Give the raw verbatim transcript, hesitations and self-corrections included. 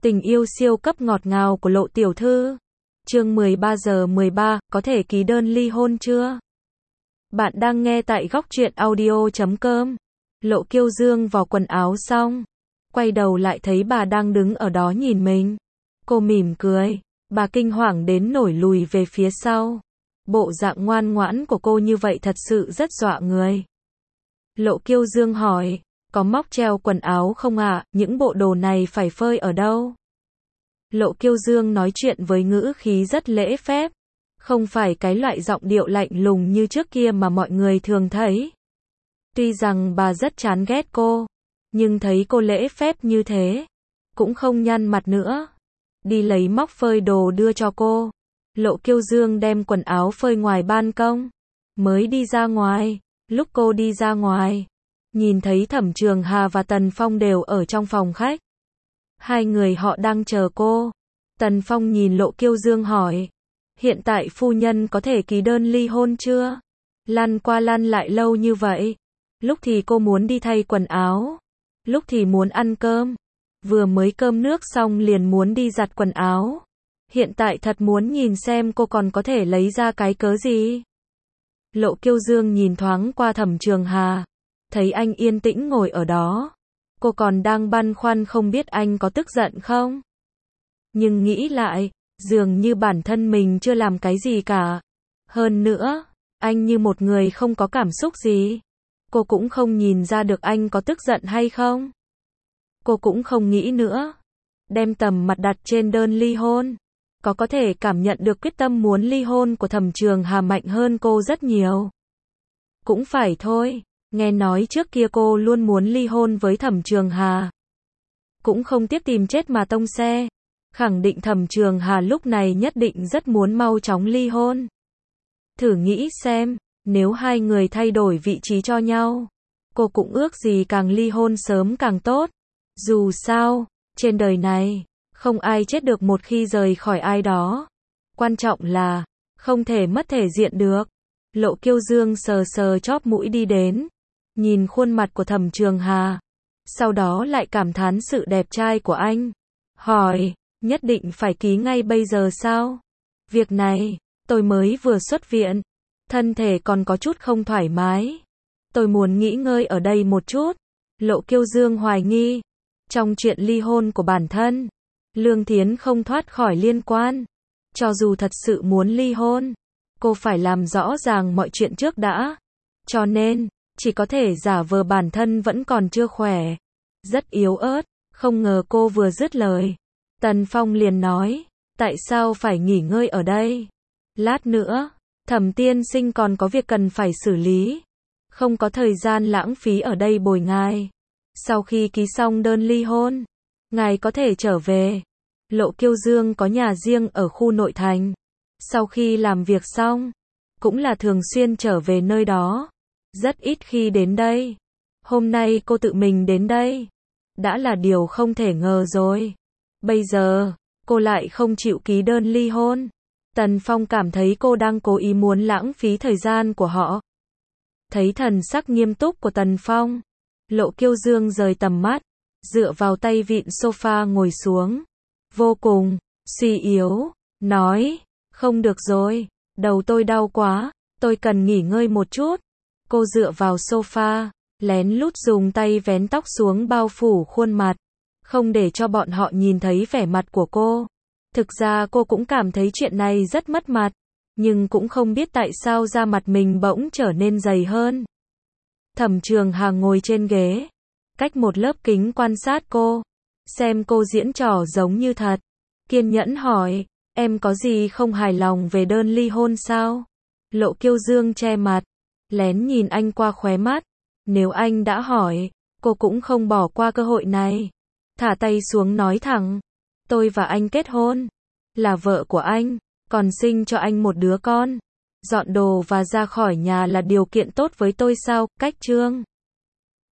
Tình yêu siêu cấp ngọt ngào của Lộ tiểu thư. Chương mười ba giờ mười ba, có thể ký đơn ly hôn chưa? Bạn đang nghe tại góc truyện audio chấm com. Lộ Kiêu Dương vào quần áo xong, quay đầu lại thấy bà đang đứng ở đó nhìn mình. Cô mỉm cười, bà kinh hoàng đến nổi lùi về phía sau. Bộ dạng ngoan ngoãn của cô như vậy thật sự rất dọa người. Lộ Kiêu Dương hỏi, có móc treo quần áo không ạ? À? Những bộ đồ này phải phơi ở đâu? Lộ Kiêu Dương nói chuyện với ngữ khí rất lễ phép, không phải cái loại giọng điệu lạnh lùng như trước kia mà mọi người thường thấy. Tuy rằng bà rất chán ghét cô, nhưng thấy cô lễ phép như thế, cũng không nhăn mặt nữa. Đi lấy móc phơi đồ đưa cho cô. Lộ Kiêu Dương đem quần áo phơi ngoài ban công, mới đi ra ngoài. Lúc cô đi ra ngoài, nhìn thấy Thẩm Trường Hà và Tần Phong đều ở trong phòng khách. Hai người họ đang chờ cô. Tần Phong nhìn Lộ Kiêu Dương hỏi, hiện tại phu nhân có thể ký đơn ly hôn chưa? Lăn qua lăn lại lâu như vậy. Lúc thì cô muốn đi thay quần áo, lúc thì muốn ăn cơm. Vừa mới cơm nước xong liền muốn đi giặt quần áo. Hiện tại thật muốn nhìn xem cô còn có thể lấy ra cái cớ gì. Lộ Kiêu Dương nhìn thoáng qua Thẩm Trường Hà, thấy anh yên tĩnh ngồi ở đó. Cô còn đang băn khoăn không biết anh có tức giận không. Nhưng nghĩ lại, dường như bản thân mình chưa làm cái gì cả. Hơn nữa, anh như một người không có cảm xúc gì. Cô cũng không nhìn ra được anh có tức giận hay không. Cô cũng không nghĩ nữa. Đem tầm mặt đặt trên đơn ly hôn. Có có thể cảm nhận được quyết tâm muốn ly hôn của Thẩm Trường Hà mạnh hơn cô rất nhiều. Cũng phải thôi, nghe nói trước kia cô luôn muốn ly hôn với Thẩm Trường Hà. Cũng không tiếc tìm chết mà tông xe. Khẳng định Thẩm Trường Hà lúc này nhất định rất muốn mau chóng ly hôn. Thử nghĩ xem, nếu hai người thay đổi vị trí cho nhau, cô cũng ước gì càng ly hôn sớm càng tốt. Dù sao, trên đời này, không ai chết được một khi rời khỏi ai đó. Quan trọng là, không thể mất thể diện được. Lộ Kiêu Dương sờ sờ chóp mũi đi đến, nhìn khuôn mặt của Thẩm Trường Hà, sau đó lại cảm thán sự đẹp trai của anh. Hỏi, nhất định phải ký ngay bây giờ sao? Việc này, tôi mới vừa xuất viện, thân thể còn có chút không thoải mái. Tôi muốn nghỉ ngơi ở đây một chút. Lộ Kiêu Dương hoài nghi, trong chuyện ly hôn của bản thân, Lương Thiến không thoát khỏi liên quan. Cho dù thật sự muốn ly hôn, cô phải làm rõ ràng mọi chuyện trước đã. Cho nên, chỉ có thể giả vờ bản thân vẫn còn chưa khỏe. Rất yếu ớt, không ngờ cô vừa dứt lời. Tần Phong liền nói, tại sao phải nghỉ ngơi ở đây? Lát nữa, Thẩm tiên sinh còn có việc cần phải xử lý. Không có thời gian lãng phí ở đây bồi ngài. Sau khi ký xong đơn ly hôn, ngài có thể trở về. Lộ Kiêu Dương có nhà riêng ở khu nội thành. Sau khi làm việc xong, cũng là thường xuyên trở về nơi đó. Rất ít khi đến đây. Hôm nay cô tự mình đến đây, đã là điều không thể ngờ rồi. Bây giờ, cô lại không chịu ký đơn ly hôn. Tần Phong cảm thấy cô đang cố ý muốn lãng phí thời gian của họ. Thấy thần sắc nghiêm túc của Tần Phong, Lộ Kiêu Dương rời tầm mắt, dựa vào tay vịn sofa ngồi xuống. Vô cùng suy yếu, nói, không được rồi, đầu tôi đau quá, tôi cần nghỉ ngơi một chút. Cô dựa vào sofa, lén lút dùng tay vén tóc xuống bao phủ khuôn mặt, không để cho bọn họ nhìn thấy vẻ mặt của cô. Thực ra cô cũng cảm thấy chuyện này rất mất mặt, nhưng cũng không biết tại sao da mặt mình bỗng trở nên dày hơn. Thẩm Trường Hà ngồi trên ghế, cách một lớp kính quan sát cô, xem cô diễn trò giống như thật. Kiên nhẫn hỏi, em có gì không hài lòng về đơn ly hôn sao? Lộ Kiêu Dương che mặt, lén nhìn anh qua khóe mắt. Nếu anh đã hỏi, cô cũng không bỏ qua cơ hội này. Thả tay xuống nói thẳng, tôi và anh kết hôn, là vợ của anh, còn sinh cho anh một đứa con. Dọn đồ và ra khỏi nhà là điều kiện tốt với tôi sao? Cách Trương